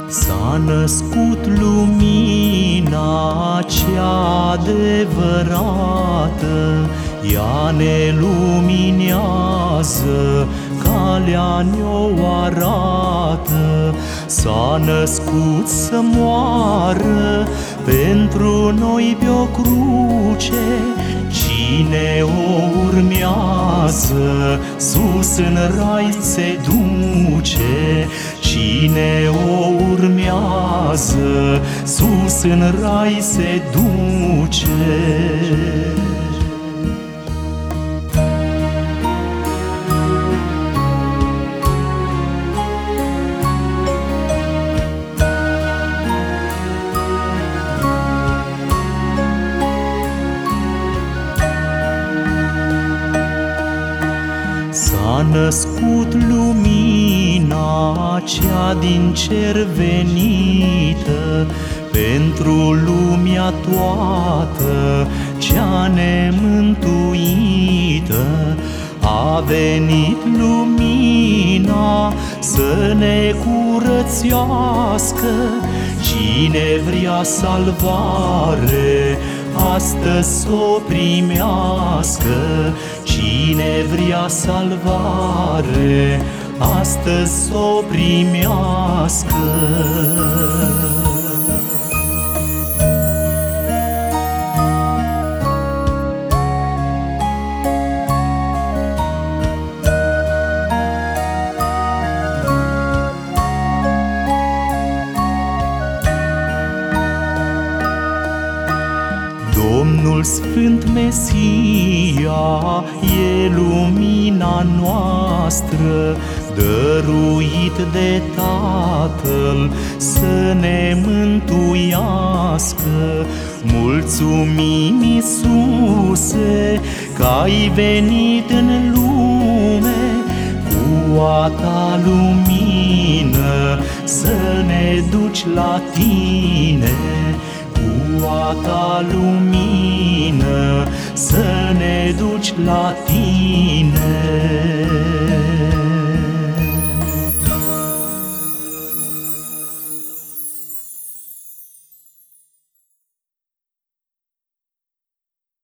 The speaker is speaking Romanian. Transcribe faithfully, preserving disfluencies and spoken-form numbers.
S-a născut lumina cea adevărată, ea ne luminează, calea ne-o arată. S-a născut să moară pentru noi pe o cruce. Cine o urmează, sus în rai se duce. Cine o urmează, sus în rai se duce. S-a născut lumina cea din cer venită, pentru lumea toată cea nemântuită. A venit lumina să ne curățească. Cine vrea salvare, astăzi s-o primească. Cine vrea salvare, astăzi s-o primească. Domnul Sfânt Mesia e lumina noastră, dăruit de Tatăl să ne mântuiască. Mulțumim, Iisuse, că ai venit în lume cu a ta lumină, să ne duci la tine. Cu a ta lumină să ne duci la tine.